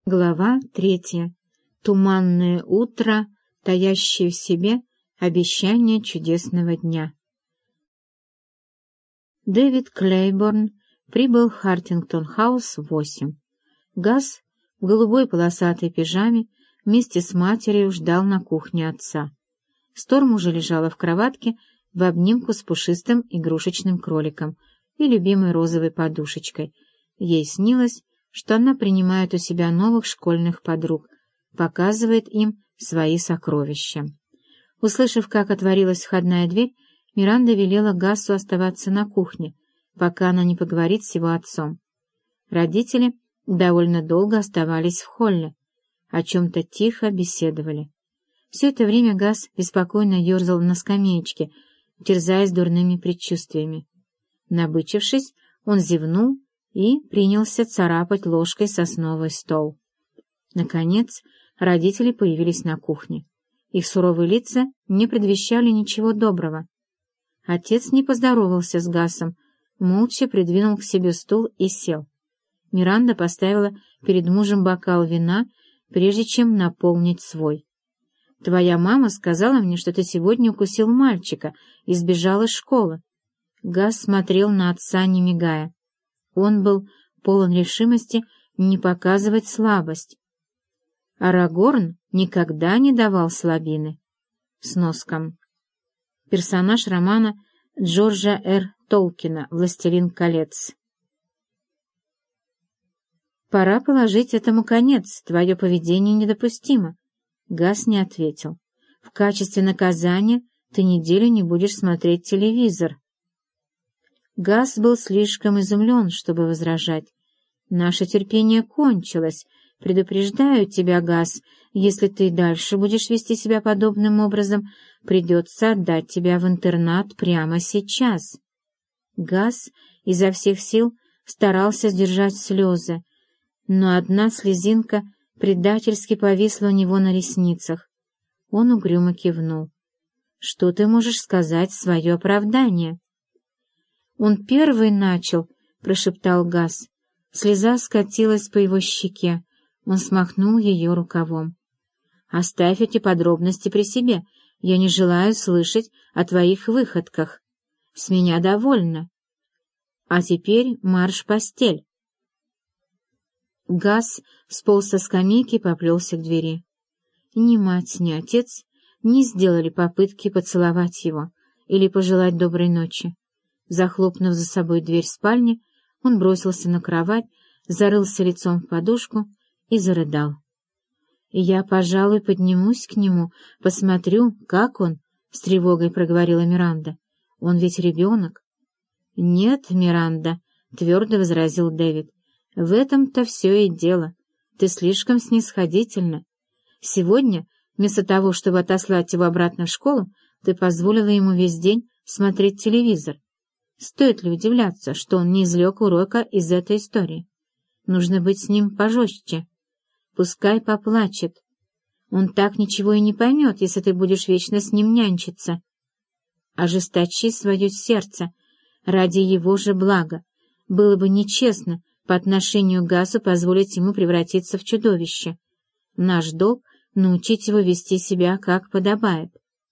Глава 3. Туманное утро, таящее в себе обещание чудесного дня. Дэвид Клейборн прибыл в Хартингтон-хаус в 8. Газ в голубой полосатой пижаме вместе с матерью ждал на кухне отца. Сторм уже лежала в кроватке в обнимку с пушистым игрушечным кроликом и любимой розовой подушечкой. Ей снилось, что она принимает у себя новых школьных подруг, показывает им свои сокровища. Услышав, как отворилась входная дверь, Миранда велела Гасу оставаться на кухне, пока она не поговорит с его отцом. Родители довольно долго оставались в холле, о чем-то тихо беседовали. Все это время Гас беспокойно ерзал на скамеечке, терзаясь дурными предчувствиями. Набычившись, он зевнул и принялся царапать ложкой сосновый стол. Наконец, родители появились на кухне. Их суровые лица не предвещали ничего доброго. Отец не поздоровался с Гасом, молча придвинул к себе стул и сел. Миранда поставила перед мужем бокал вина, прежде чем наполнить свой. «Твоя мама сказала мне, что ты сегодня укусил мальчика и сбежал из школы». Гас смотрел на отца, не мигая. Он был полон решимости не показывать слабость. Арагорн никогда не давал слабины. Сноска. Персонаж романа Джорджа Р. Толкина «Властелин колец». «Пора положить этому конец, твое поведение недопустимо». Гас не ответил. «В качестве наказания ты неделю не будешь смотреть телевизор». Гас был слишком изумлен, чтобы возражать. «Наше терпение кончилось. Предупреждаю тебя, Гас, если ты дальше будешь вести себя подобным образом, придется отдать тебя в интернат прямо сейчас». Гас изо всех сил старался сдержать слезы, но одна слезинка предательски повисла у него на ресницах. Он угрюмо кивнул. «Что ты можешь сказать в свое оправдание?» «Он первый начал», — прошептал Гас. Слеза скатилась по его щеке. Он смахнул ее рукавом. «Оставь эти подробности при себе. Я не желаю слышать о твоих выходках. С меня довольно. А теперь марш в постель». Гас сполз со скамейки и поплелся к двери. Ни мать, ни отец не сделали попытки поцеловать его или пожелать доброй ночи. Захлопнув за собой дверь спальни, он бросился на кровать, зарылся лицом в подушку и зарыдал. «Я, пожалуй, поднимусь к нему, посмотрю, как он», — с тревогой проговорила Миранда. «Он ведь ребенок». «Нет, Миранда», — твердо возразил Дэвид, — «в этом-то все и дело. Ты слишком снисходительна. Сегодня, вместо того, чтобы отослать его обратно в школу, ты позволила ему весь день смотреть телевизор. Стоит ли удивляться, что он не извлек урока из этой истории? Нужно быть с ним пожестче. Пускай поплачет. Он так ничего и не поймет, если ты будешь вечно с ним нянчиться. Ожесточи свое сердце ради его же блага. Было бы нечестно по отношению к Гасу позволить ему превратиться в чудовище. Наш долг — научить его вести себя, как подобает.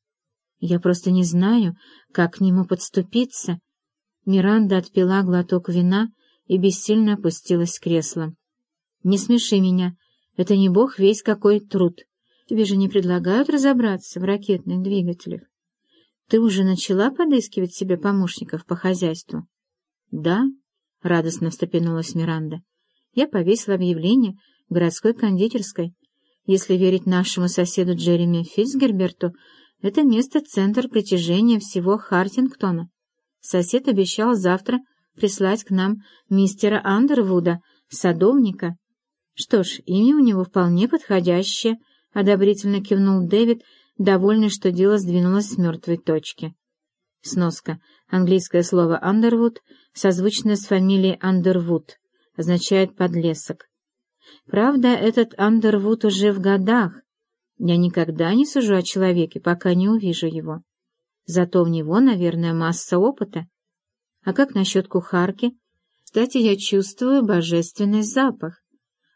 Я просто не знаю, как к нему подступиться». Миранда отпила глоток вина и бессильно опустилась в кресло. «Не смеши меня. Это не бог весть какой труд. Тебе же не предлагают разобраться в ракетных двигателях. Ты уже начала подыскивать себе помощников по хозяйству?» «Да», — радостно встрепенулась Миранда. «Я повесила объявление в городской кондитерской. Если верить нашему соседу Джереми Фицгерберту, это место — центр притяжения всего Хартингтона. Сосед обещал завтра прислать к нам мистера Андервуда, садовника». «Что ж, имя у него вполне подходящее», — одобрительно кивнул Дэвид, довольный, что дело сдвинулось с мертвой точки. Сноска. Английское слово «Андервуд», созвучное с фамилией Андервуд, означает «подлесок». «Правда, этот Андервуд уже в годах. Я никогда не сужу о человеке, пока не увижу его. Зато у него, наверное, масса опыта. А как насчет кухарки? Кстати, я чувствую божественный запах.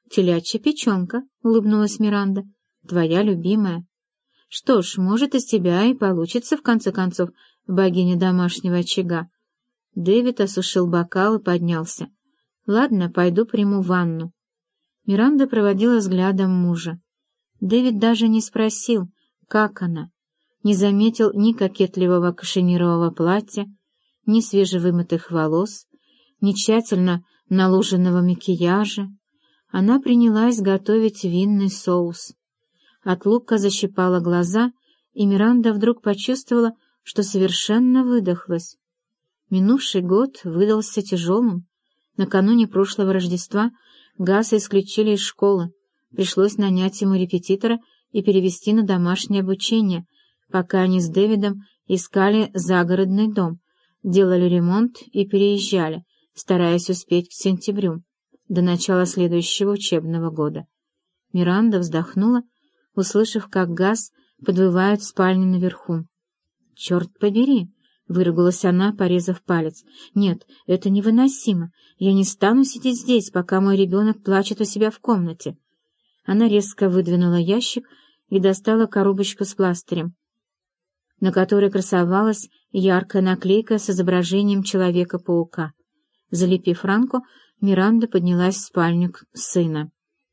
«Телячья печенка», — улыбнулась Миранда. «Твоя любимая. Что ж, может, из тебя и получится, в конце концов, богиня домашнего очага». Дэвид осушил бокал и поднялся. «Ладно, пойду приму ванну». Миранда проводила взглядом мужа. Дэвид даже не спросил, как она, не заметил ни кокетливого кашемирового платья, ни свежевымытых волос, ни тщательно наложенного макияжа. Она принялась готовить винный соус. От лука защипала глаза, и Миранда вдруг почувствовала, что совершенно выдохлась. Минувший год выдался тяжелым. Накануне прошлого Рождества Гаса исключили из школы. Пришлось нанять ему репетитора и перевести на домашнее обучение, пока они с Дэвидом искали загородный дом, делали ремонт и переезжали, стараясь успеть к сентябрю, до начала следующего учебного года. Миранда вздохнула, услышав, как Гас подвывает в спальне наверху. «Черт побери!» — выругалась она, порезав палец. «Нет, это невыносимо. Я не стану сидеть здесь, пока мой ребенок плачет у себя в комнате». Она резко выдвинула ящик и достала коробочку с пластырем, на которой красовалась яркая наклейка с изображением Человека-паука. Залепив ранку, Миранда поднялась в спальню сына.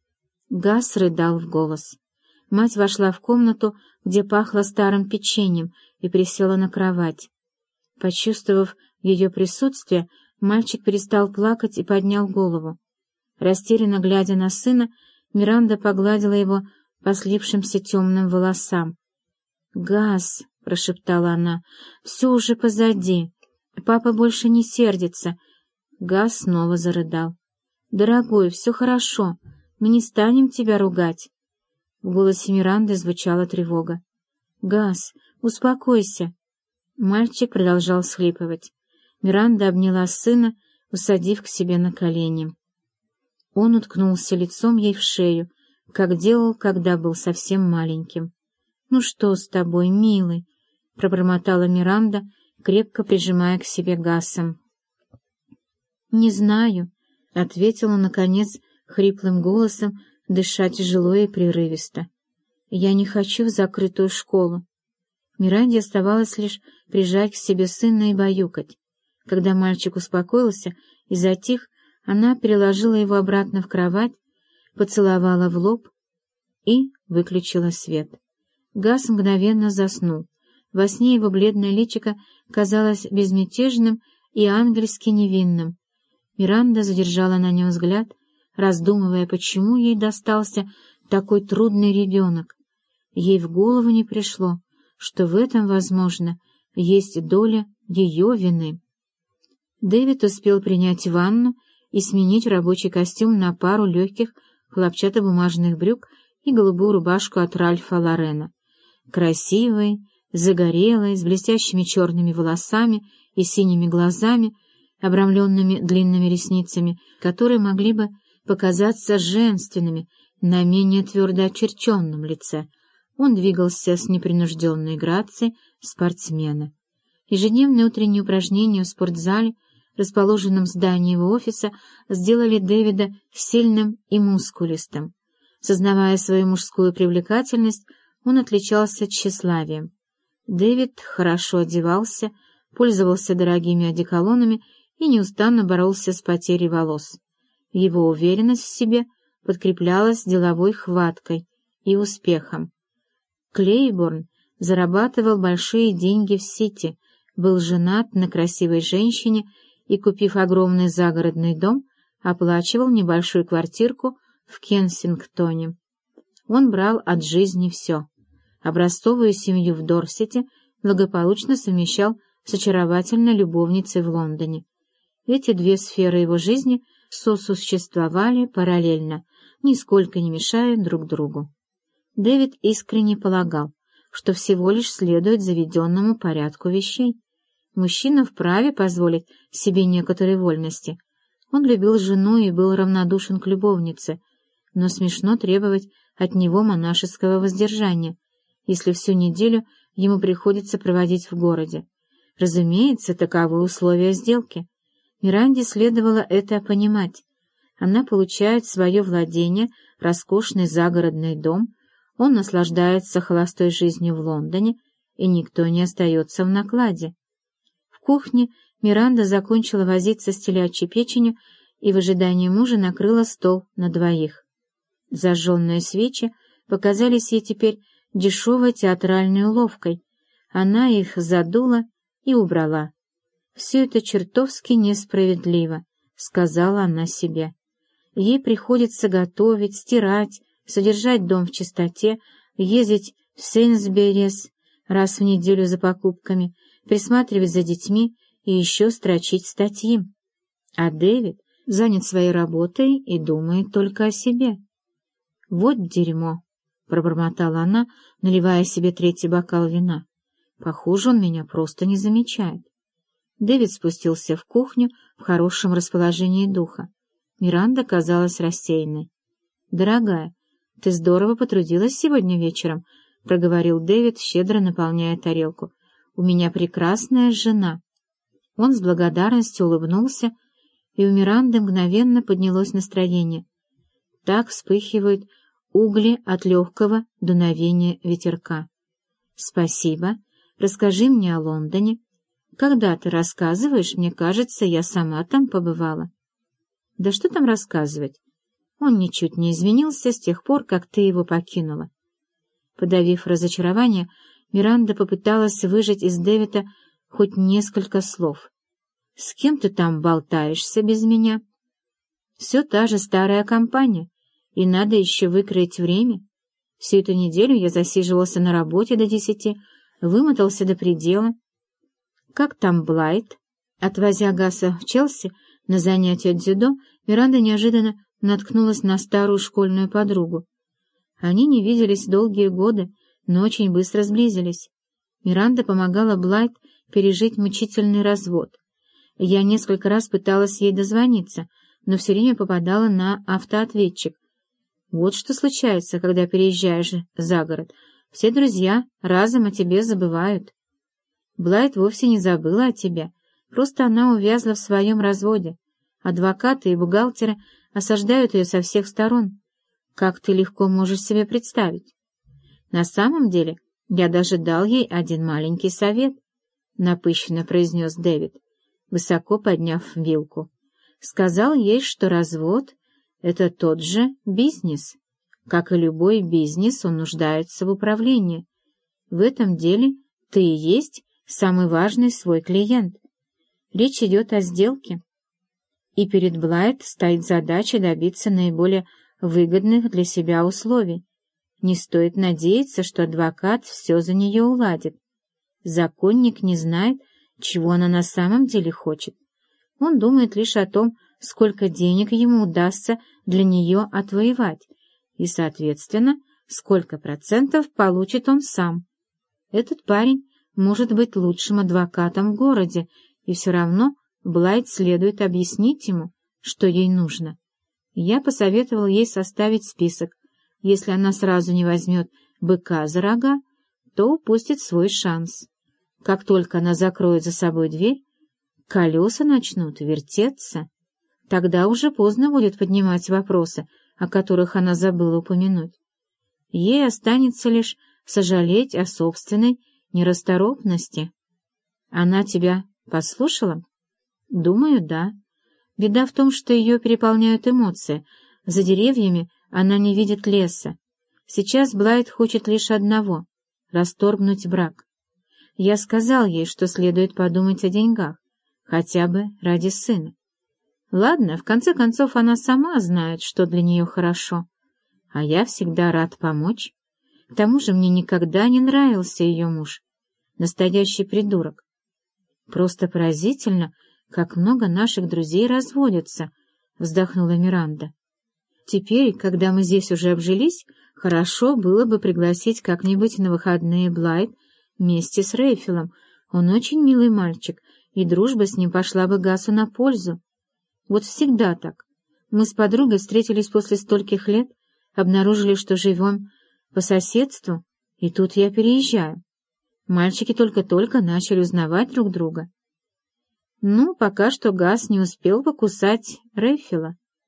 Гас рыдал в голос. Мать вошла в комнату, где пахло старым печеньем, и присела на кровать. Почувствовав ее присутствие, мальчик перестал плакать и поднял голову. Растерянно глядя на сына, Миранда погладила его по слипшимся темным волосам. «Гас», — прошептала она, — «все уже позади. Папа больше не сердится». Гас снова зарыдал. «Дорогой, все хорошо. Мы не станем тебя ругать». В голосе Миранды звучала тревога. «Гас, успокойся». Мальчик продолжал всхлипывать. Миранда обняла сына, усадив к себе на колени. Он уткнулся лицом ей в шею, как делал, когда был совсем маленьким. «Ну что с тобой, милый?» — пробормотала Миранда, крепко прижимая к себе Гаса. «Не знаю», — ответила, наконец, хриплым голосом, дыша тяжело и прерывисто. «Я не хочу в закрытую школу». Миранде оставалось лишь прижать к себе сына и баюкать. Когда мальчик успокоился и затих, она переложила его обратно в кровать, поцеловала в лоб и выключила свет. Гас мгновенно заснул. Во сне его бледное личико казалось безмятежным и ангельски невинным. Миранда задержала на нем взгляд, раздумывая, почему ей достался такой трудный ребенок. Ей в голову не пришло, что в этом, возможно, есть доля ее вины. Дэвид успел принять ванну и сменить рабочий костюм на пару легких хлопчатобумажных брюк и голубую рубашку от Ральфа Лорена. Красивый, загорелый, с блестящими черными волосами и синими глазами, обрамленными длинными ресницами, которые могли бы показаться женственными на менее твердо очерченном лице, он двигался с непринужденной грацией спортсмена. Ежедневные утренние упражнения в спортзале, расположенном в здании его офиса, сделали Дэвида сильным и мускулистым. Сознавая свою мужскую привлекательность, он отличался тщеславием. Дэвид хорошо одевался, пользовался дорогими одеколонами и неустанно боролся с потерей волос. Его уверенность в себе подкреплялась деловой хваткой и успехом. Клейборн зарабатывал большие деньги в Сити, был женат на красивой женщине и, купив огромный загородный дом, оплачивал небольшую квартирку в Кенсингтоне. Он брал от жизни все. Образцовую семью в Дорсете благополучно совмещал с очаровательной любовницей в Лондоне. Эти две сферы его жизни сосуществовали параллельно, нисколько не мешая друг другу. Дэвид искренне полагал, что всего лишь следует заведенному порядку вещей. Мужчина вправе позволить себе некоторые вольности. Он любил жену и был равнодушен к любовнице, но смешно требовать от него монашеского воздержания, если всю неделю ему приходится проводить в городе. Разумеется, таковы условия сделки. Миранде следовало это понимать. Она получает свое владение, роскошный загородный дом, он наслаждается холостой жизнью в Лондоне, и никто не остается в накладе. В кухне Миранда закончила возиться с телячьей печенью и в ожидании мужа накрыла стол на двоих. Зажженные свечи показались ей теперь дешевой театральной уловкой. Она их задула и убрала. «Все это чертовски несправедливо», — сказала она себе. Ей приходится готовить, стирать, содержать дом в чистоте, ездить в Сейнсберис раз в неделю за покупками, присматривать за детьми и еще строчить статьи. А Дэвид занят своей работой и думает только о себе. «Вот дерьмо», — пробормотала она, наливая себе третий бокал вина. «Похоже, он меня просто не замечает». Дэвид спустился в кухню в хорошем расположении духа. Миранда казалась рассеянной. «Дорогая, ты здорово потрудилась сегодня вечером», — проговорил Дэвид, щедро наполняя тарелку. «У меня прекрасная жена». Он с благодарностью улыбнулся, и у Миранды мгновенно поднялось настроение. Так вспыхивают угли от легкого дуновения ветерка. «Спасибо. Расскажи мне о Лондоне. Когда ты рассказываешь, мне кажется, я сама там побывала». «Да что там рассказывать? Он ничуть не изменился с тех пор, как ты его покинула». Подавив разочарование, Миранда попыталась выжать из Дэвида хоть несколько слов. «С кем ты там болтаешься без меня?» «Все та же старая компания, и надо еще выкроить время. Всю эту неделю я засиживался на работе до 10, вымотался до предела». «Как там Блайт?» Отвозя Гаса в Челси на занятия дзюдо, Миранда неожиданно наткнулась на старую школьную подругу. Они не виделись долгие годы, но очень быстро сблизились. Миранда помогала Блайт пережить мучительный развод. Я несколько раз пыталась ей дозвониться, но все время попадала на автоответчик. Вот что случается, когда переезжаешь за город. Все друзья разом о тебе забывают. Блайт вовсе не забыла о тебе, просто она увязла в своем разводе. Адвокаты и бухгалтеры осаждают ее со всех сторон. Как ты легко можешь себе представить? На самом деле, я даже дал ей один маленький совет, — напыщенно произнес Дэвид, высоко подняв вилку. Сказал ей, что развод — это тот же бизнес. Как и любой бизнес, он нуждается в управлении. В этом деле ты и есть самый важный свой клиент. Речь идет о сделке. И перед Блайт стоит задача добиться наиболее выгодных для себя условий. Не стоит надеяться, что адвокат все за нее уладит. Законник не знает, чего она на самом деле хочет. Он думает лишь о том, сколько денег ему удастся для нее отвоевать, и, соответственно, сколько процентов получит он сам. Этот парень может быть лучшим адвокатом в городе, и все равно Блайт следует объяснить ему, что ей нужно. Я посоветовал ей составить список. Если она сразу не возьмет быка за рога, то упустит свой шанс. Как только она закроет за собой дверь, колеса начнут вертеться. Тогда уже поздно будет поднимать вопросы, о которых она забыла упомянуть. Ей останется лишь сожалеть о собственной нерасторопности. Она тебя послушала? Думаю, да. Беда в том, что ее переполняют эмоции. За деревьями она не видит леса. Сейчас Блайт хочет лишь одного — расторгнуть брак. Я сказал ей, что следует подумать о деньгах, хотя бы ради сына. Ладно, в конце концов, она сама знает, что для нее хорошо. А я всегда рад помочь. К тому же мне никогда не нравился ее муж. Настоящий придурок. Просто поразительно, как много наших друзей разводятся, — вздохнула Миранда. Теперь, когда мы здесь уже обжились, хорошо было бы пригласить как-нибудь на выходные Блайт вместе с Рейфилом. Он очень милый мальчик, и дружба с ним пошла бы Гасу на пользу. Вот всегда так. Мы с подругой встретились после стольких лет, обнаружили, что живем по соседству, и тут я переезжаю. Мальчики только-только начали узнавать друг друга. Ну, пока что Гас не успел покусать Рейфила.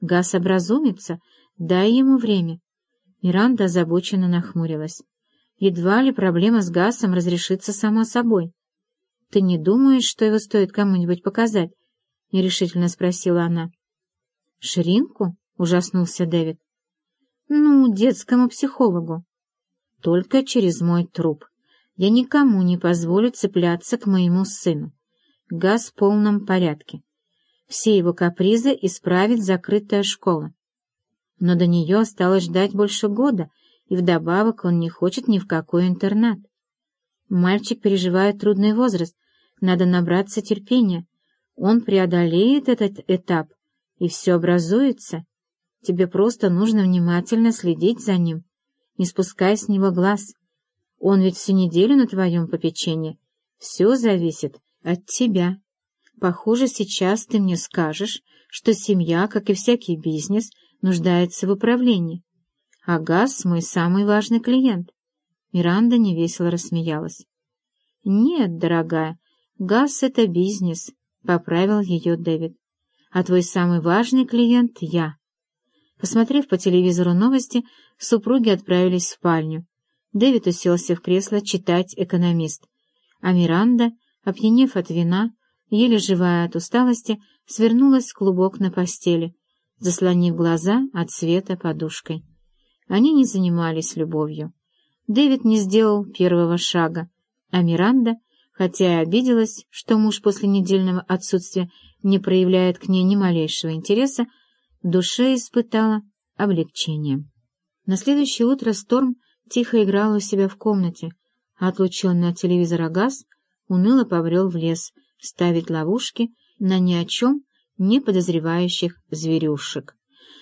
Газ образумится, дай ему время. Миранда озабоченно нахмурилась. Едва ли проблема с Гасом разрешится сама собой. — Ты не думаешь, что его стоит кому-нибудь показать? — нерешительно спросила она. — Ширинку? — ужаснулся Дэвид. — Ну, детскому психологу. — Только через мой труп. Я никому не позволю цепляться к моему сыну. Гас в полном порядке. Все его капризы исправит закрытая школа. Но до нее осталось ждать больше года, и вдобавок он не хочет ни в какой интернат. Мальчик переживает трудный возраст, надо набраться терпения. Он преодолеет этот этап, и все образуется. Тебе просто нужно внимательно следить за ним, не спускай с него глаз. Он ведь всю неделю на твоем попечении. Все зависит от тебя. Похоже, сейчас ты мне скажешь, что семья, как и всякий бизнес, нуждается в управлении. А Гас — мой самый важный клиент. Миранда невесело рассмеялась. — Нет, дорогая, Гас — это бизнес, — поправил ее Дэвид. — А твой самый важный клиент — я. Посмотрев по телевизору новости, супруги отправились в спальню. Дэвид уселся в кресло читать «Экономист», а Миранда, опьянев от вина, еле живая от усталости, свернулась в клубок на постели, заслонив глаза от света подушкой. Они не занимались любовью. Дэвид не сделал первого шага, а Миранда, хотя и обиделась, что муж после недельного отсутствия не проявляет к ней ни малейшего интереса, в душе испытала облегчение. На следующее утро Сторм тихо играл у себя в комнате, а отлученный от телевизора Гас уныло побрел в лес ставить ловушки на ни о чем не подозревающих зверюшек.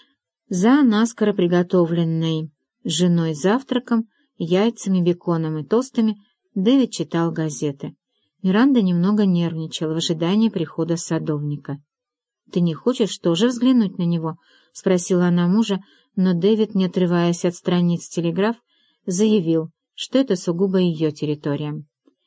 За наскоро приготовленной женой завтраком, яйцами, беконом и тостами Дэвид читал газеты. Миранда немного нервничала в ожидании прихода садовника. — Ты не хочешь тоже взглянуть на него? — спросила она мужа, но Дэвид, не отрываясь от страниц телеграф, заявил, что это сугубо ее территория.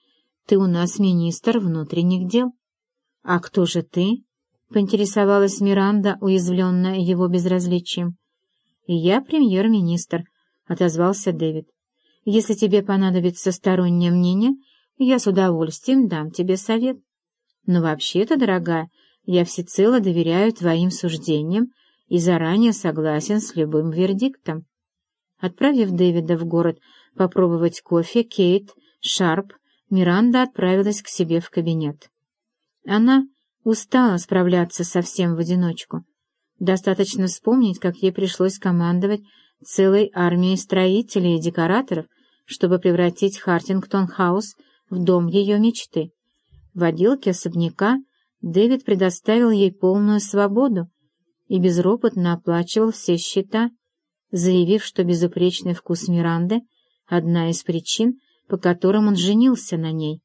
— Ты у нас министр внутренних дел. — А кто же ты? — поинтересовалась Миранда, уязвленная его безразличием. — Я премьер-министр, — отозвался Дэвид. — Если тебе понадобится стороннее мнение, я с удовольствием дам тебе совет. Но вообще-то, дорогая, я всецело доверяю твоим суждениям и заранее согласен с любым вердиктом. Отправив Дэвида в город попробовать кофе, Кейт, Шарп, Миранда отправилась к себе в кабинет. Она устала справляться со всем в одиночку. Достаточно вспомнить, как ей пришлось командовать целой армией строителей и декораторов, чтобы превратить Хартингтон-хаус в дом ее мечты. В отделке особняка Дэвид предоставил ей полную свободу и безропотно оплачивал все счета, заявив, что безупречный вкус Миранды — одна из причин, по которым он женился на ней.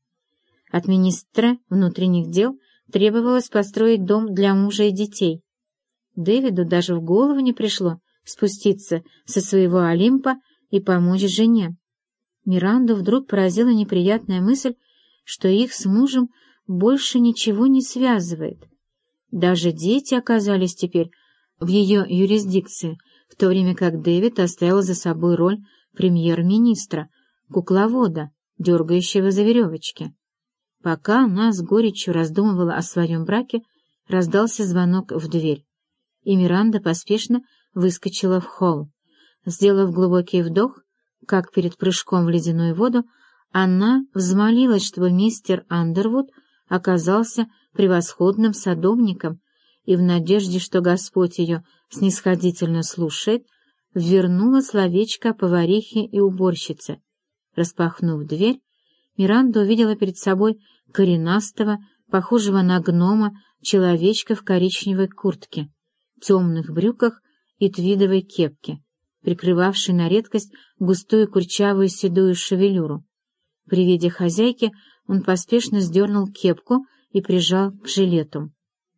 От министра внутренних дел требовалось построить дом для мужа и детей. Дэвиду даже в голову не пришло спуститься со своего Олимпа и помочь жене. Миранду вдруг поразила неприятная мысль, что их с мужем больше ничего не связывает. Даже дети оказались теперь в ее юрисдикции, в то время как Дэвид оставил за собой роль премьер-министра, кукловода, дергающего за веревочки. Пока она с горечью раздумывала о своем браке, раздался звонок в дверь, и Миранда поспешно выскочила в холл. Сделав глубокий вдох, как перед прыжком в ледяную воду, она взмолилась, чтобы мистер Андервуд оказался превосходным садовником, и в надежде, что Господь ее снисходительно слушает, ввернула словечко поварихе и уборщице. Распахнув дверь, Миранда увидела перед собой коренастого, похожего на гнома, человечка в коричневой куртке, темных брюках и твидовой кепке, прикрывавшей на редкость густую курчавую седую шевелюру. При виде хозяйки он поспешно сдернул кепку и прижал к жилету.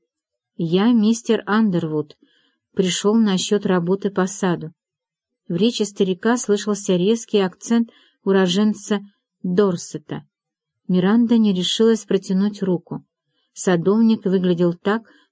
«Я мистер Андервуд, пришел насчет работы по саду». В речи старика слышался резкий акцент уроженца Дорсета. Миранда не решилась протянуть руку. Садовник выглядел так,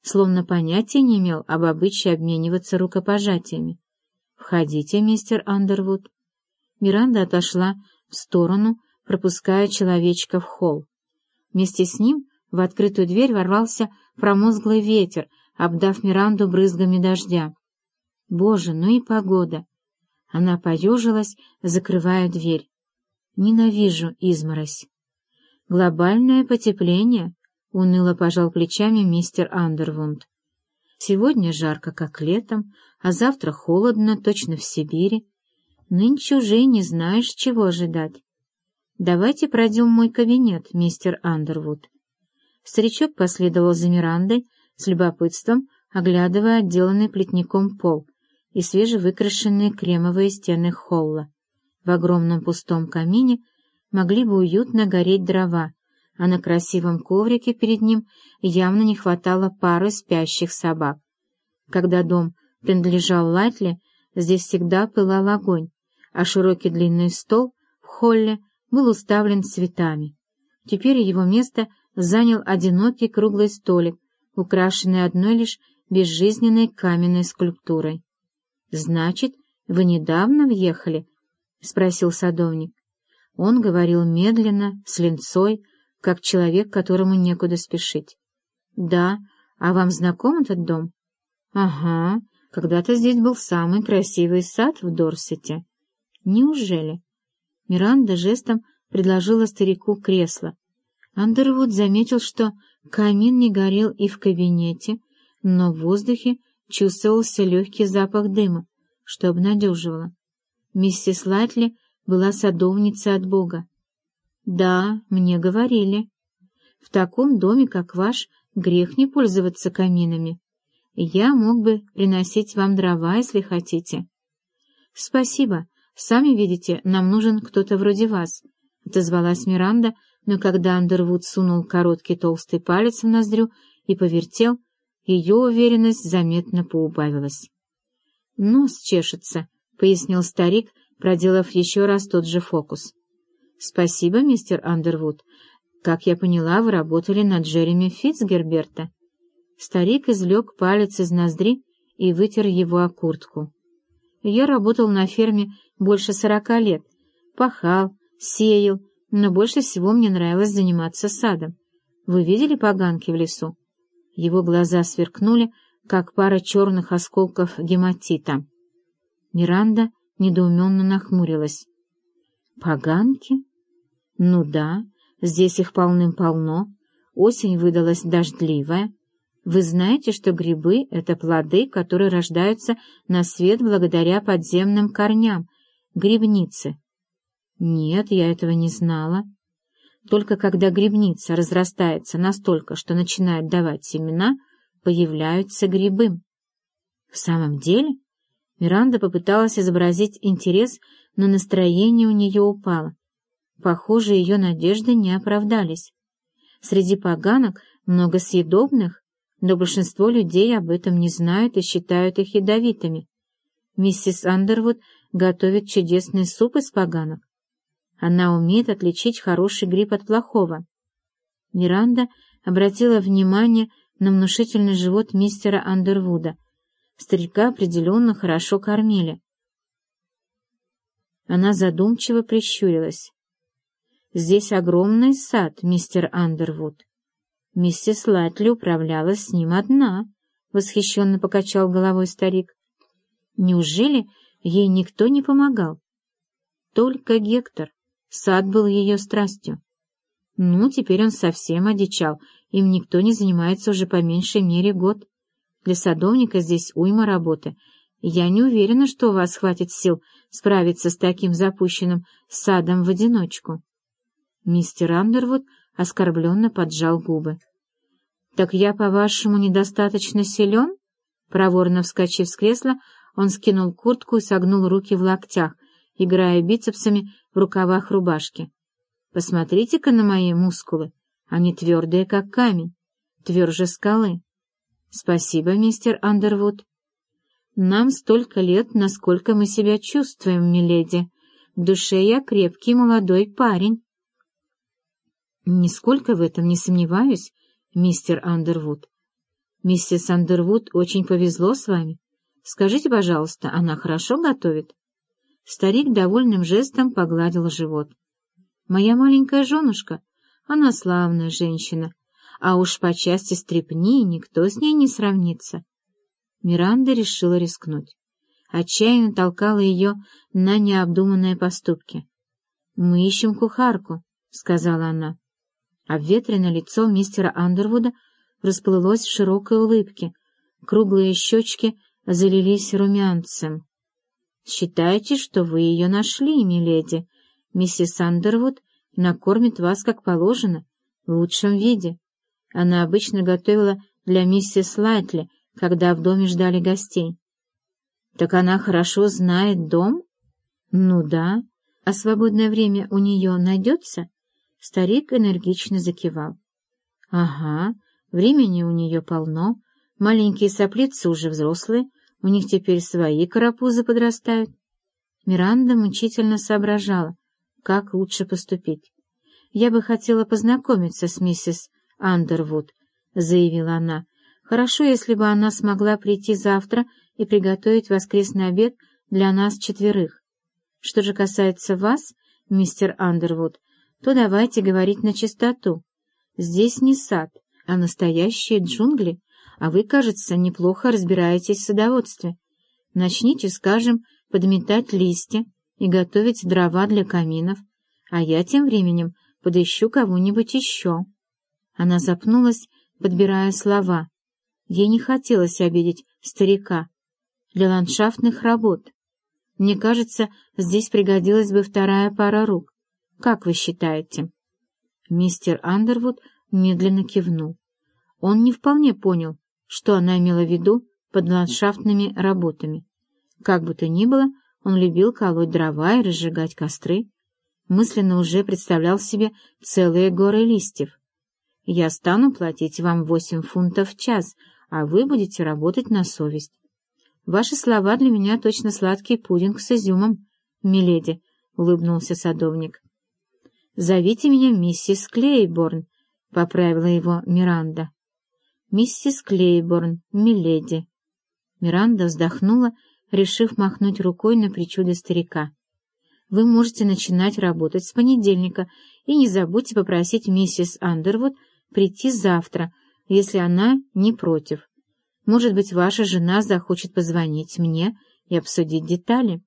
словно понятия не имел об обычае обмениваться рукопожатиями. «Входите, мистер Андервуд». Миранда отошла в сторону, пропуская человечка в холл. Вместе с ним в открытую дверь ворвался промозглый ветер, обдав Миранду брызгами дождя. Боже, ну и погода! Она поежилась, закрывая дверь. Ненавижу изморозь. Глобальное потепление, — уныло пожал плечами мистер Андервуд. Сегодня жарко, как летом, а завтра холодно, точно в Сибири. Нынче уже не знаешь, чего ожидать. Давайте пройдем в мой кабинет, мистер Андервуд. Старичок последовал за Мирандой, с любопытством оглядывая отделанный плетником пол и свежевыкрашенные кремовые стены холла. В огромном пустом камине могли бы уютно гореть дрова, а на красивом коврике перед ним явно не хватало пары спящих собак. Когда дом принадлежал Лайтли, здесь всегда пылал огонь, а широкий длинный стол в холле был уставлен цветами. Теперь его место занял одинокий круглый столик, украшенный одной лишь безжизненной каменной скульптурой. — Значит, вы недавно въехали? — спросил садовник. Он говорил медленно, с линцой, как человек, которому некуда спешить. — Да, а вам знаком этот дом? — Ага, когда-то здесь был самый красивый сад в Дорсете. — Неужели? Миранда жестом предложила старику кресло. Андервуд заметил, что камин не горел и в кабинете, но в воздухе чувствовался легкий запах дыма, что обнадеживало. Миссис Лайтли была садовницей от Бога. Да, мне говорили. В таком доме, как ваш, грех не пользоваться каминами. Я мог бы приносить вам дрова, если хотите. Спасибо. Сами видите, нам нужен кто-то вроде вас, — отозвалась Миранда, но когда Андервуд сунул короткий толстый палец в ноздрю и повертел, ее уверенность заметно поубавилась. — Нос чешется, — пояснил старик, проделав еще раз тот же фокус. — Спасибо, мистер Андервуд. Как я поняла, вы работали над Джереми Фицгерберта. Старик извлек палец из ноздри и вытер его о куртку. Я работал на ферме больше 40 лет, пахал, сеял, но больше всего мне нравилось заниматься садом. Вы видели поганки в лесу? Его глаза сверкнули, как пара черных осколков гематита. Миранда недоуменно нахмурилась. Поганки? Ну да, здесь их полным-полно. Осень выдалась дождливая. Вы знаете, что грибы — это плоды, которые рождаются на свет благодаря подземным корням, грибницы? Нет, я этого не знала. Только когда грибница разрастается настолько, что начинает давать семена, появляются грибы. В самом деле? Миранда попыталась изобразить интерес, но настроение у нее упало. Похоже, ее надежды не оправдались. Среди поганок много съедобных, но большинство людей об этом не знают и считают их ядовитыми. Миссис Андервуд готовит чудесный суп из поганок. Она умеет отличить хороший гриб от плохого. Миранда обратила внимание на внушительный живот мистера Андервуда. Старика определенно хорошо кормили. Она задумчиво прищурилась. «Здесь огромный сад, мистер Андервуд. Миссис Лайтли управляла с ним одна», — восхищенно покачал головой старик. «Неужели ей никто не помогал?» «Только Гектор. Сад был ее страстью. Ну, теперь он совсем одичал, им никто не занимается уже по меньшей мере год. Для садовника здесь уйма работы. Я не уверена, что у вас хватит сил справиться с таким запущенным садом в одиночку». Мистер Андервуд оскорбленно поджал губы. «Так я, по-вашему, недостаточно силен?» Проворно вскочив с кресла, он скинул куртку и согнул руки в локтях, играя бицепсами в рукавах рубашки. «Посмотрите-ка на мои мускулы. Они твердые, как камень, тверже скалы». «Спасибо, мистер Андервуд». «Нам столько лет, насколько мы себя чувствуем, миледи. В душе я крепкий молодой парень». «Нисколько в этом не сомневаюсь, мистер Андервуд. Миссис Андервуд очень повезло с вами. Скажите, пожалуйста, она хорошо готовит?» Старик довольным жестом погладил живот. «Моя маленькая женушка, она славная женщина, а уж по части стряпни никто с ней не сравнится». Миранда решила рискнуть. Отчаянно толкала ее на необдуманные поступки. «Мы ищем кухарку», — сказала она. Обветренное лицо мистера Андервуда расплылось в широкой улыбке, круглые щечки залились румянцем. «Считайте, что вы ее нашли, миледи. Миссис Андервуд накормит вас как положено, в лучшем виде. Она обычно готовила для миссис Лайтли, когда в доме ждали гостей». «Так она хорошо знает дом?» «Ну да. А свободное время у нее найдется?» Старик энергично закивал. «Ага, времени у нее полно. Маленькие соплицы уже взрослые, у них теперь свои карапузы подрастают». Миранда мучительно соображала, как лучше поступить. «Я бы хотела познакомиться с миссис Андервуд», — заявила она. «Хорошо, если бы она смогла прийти завтра и приготовить воскресный обед для нас 4. Что же касается вас, мистер Андервуд, то давайте говорить на чистоту. Здесь не сад, а настоящие джунгли, а вы, кажется, неплохо разбираетесь в садоводстве. Начните, скажем, подметать листья и готовить дрова для каминов, а я тем временем подыщу кого-нибудь еще». Она запнулась, подбирая слова. Ей не хотелось обидеть старика. «Для ландшафтных работ. Мне кажется, здесь пригодилась бы 2 пара рук. Как вы считаете?» Мистер Андервуд медленно кивнул. Он не вполне понял, что она имела в виду под ландшафтными работами. Как бы то ни было, он любил колоть дрова и разжигать костры. Мысленно уже представлял себе целые горы листьев. «Я стану платить вам 8 фунтов в час, а вы будете работать на совесть. Ваши слова для меня точно сладкий пудинг с изюмом, миледи», — улыбнулся садовник. «Зовите меня миссис Клейборн», — поправила его Миранда. «Миссис Клейборн, миледи». Миранда вздохнула, решив махнуть рукой на причуды старика. «Вы можете начинать работать с понедельника, и не забудьте попросить миссис Андервуд прийти завтра, если она не против. Может быть, ваша жена захочет позвонить мне и обсудить детали».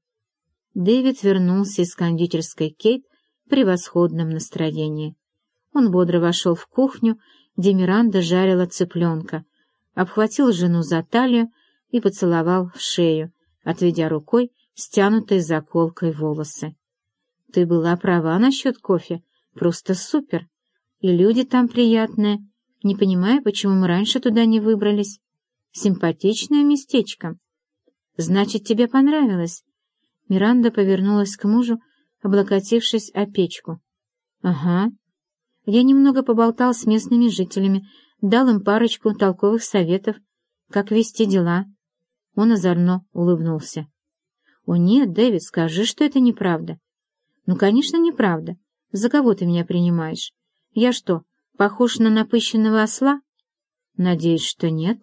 Дэвид вернулся из кондитерской Кейт в превосходном настроении. Он бодро вошел в кухню, где Миранда жарила цыпленка, обхватил жену за талию и поцеловал в шею, отведя рукой стянутые заколкой волосы. «Ты была права насчет кофе. Просто супер. И люди там приятные. Не понимаю, почему мы раньше туда не выбрались. Симпатичное местечко». «Значит, тебе понравилось?» Миранда повернулась к мужу, облокотившись о печку. «Ага. Я немного поболтал с местными жителями, дал им парочку толковых советов, как вести дела». Он озорно улыбнулся. «О нет, Дэвид, скажи, что это неправда». «Ну, конечно, неправда. За кого ты меня принимаешь? Я что, похож на напыщенного осла?» «Надеюсь, что нет».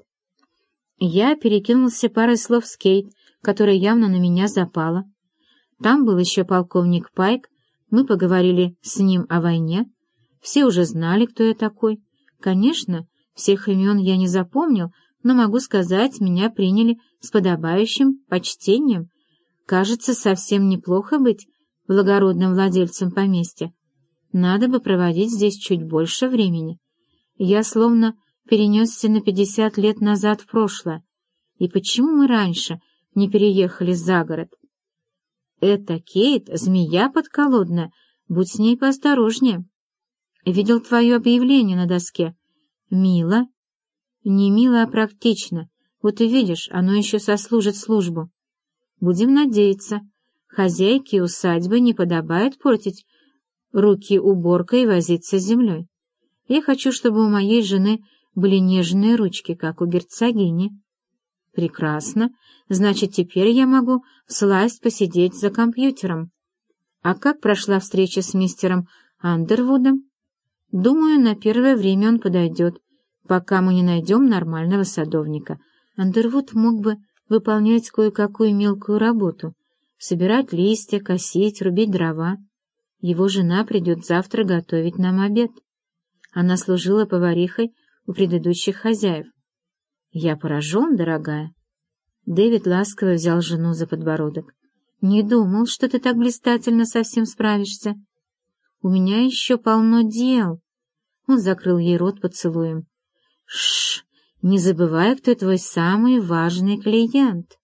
Я перекинулся парой слов с Кейт, которая явно на меня запала. Там был еще полковник Пайк, мы поговорили с ним о войне. Все уже знали, кто я такой. Конечно, всех имен я не запомнил, но могу сказать, меня приняли с подобающим почтением. Кажется, совсем неплохо быть благородным владельцем поместья. Надо бы проводить здесь чуть больше времени. Я словно перенесся на 50 лет назад в прошлое. И почему мы раньше не переехали за город? Это Кейт, змея подколодная, будь с ней поосторожнее. Видел твое объявление на доске. Мило. Не мило, а практично. Вот и видишь, оно еще сослужит службу. Будем надеяться. Хозяйке усадьбы не подобает портить руки уборкой и возиться с землей. Я хочу, чтобы у моей жены были нежные ручки, как у герцогини. Прекрасно. Значит, теперь я могу всласть посидеть за компьютером. А как прошла встреча с мистером Андервудом? Думаю, на первое время он подойдет. пока мы не найдем нормального садовника. Андервуд мог бы выполнять кое-какую мелкую работу, собирать листья, косить, рубить дрова. Его жена придет завтра готовить нам обед. Она служила поварихой у предыдущих хозяев. Я поражен, дорогая. Дэвид ласково взял жену за подбородок. Не думал, что ты так блистательно со всем справишься. У меня еще полно дел. Он закрыл ей рот поцелуем. Шш, не забывай, кто твой самый важный клиент.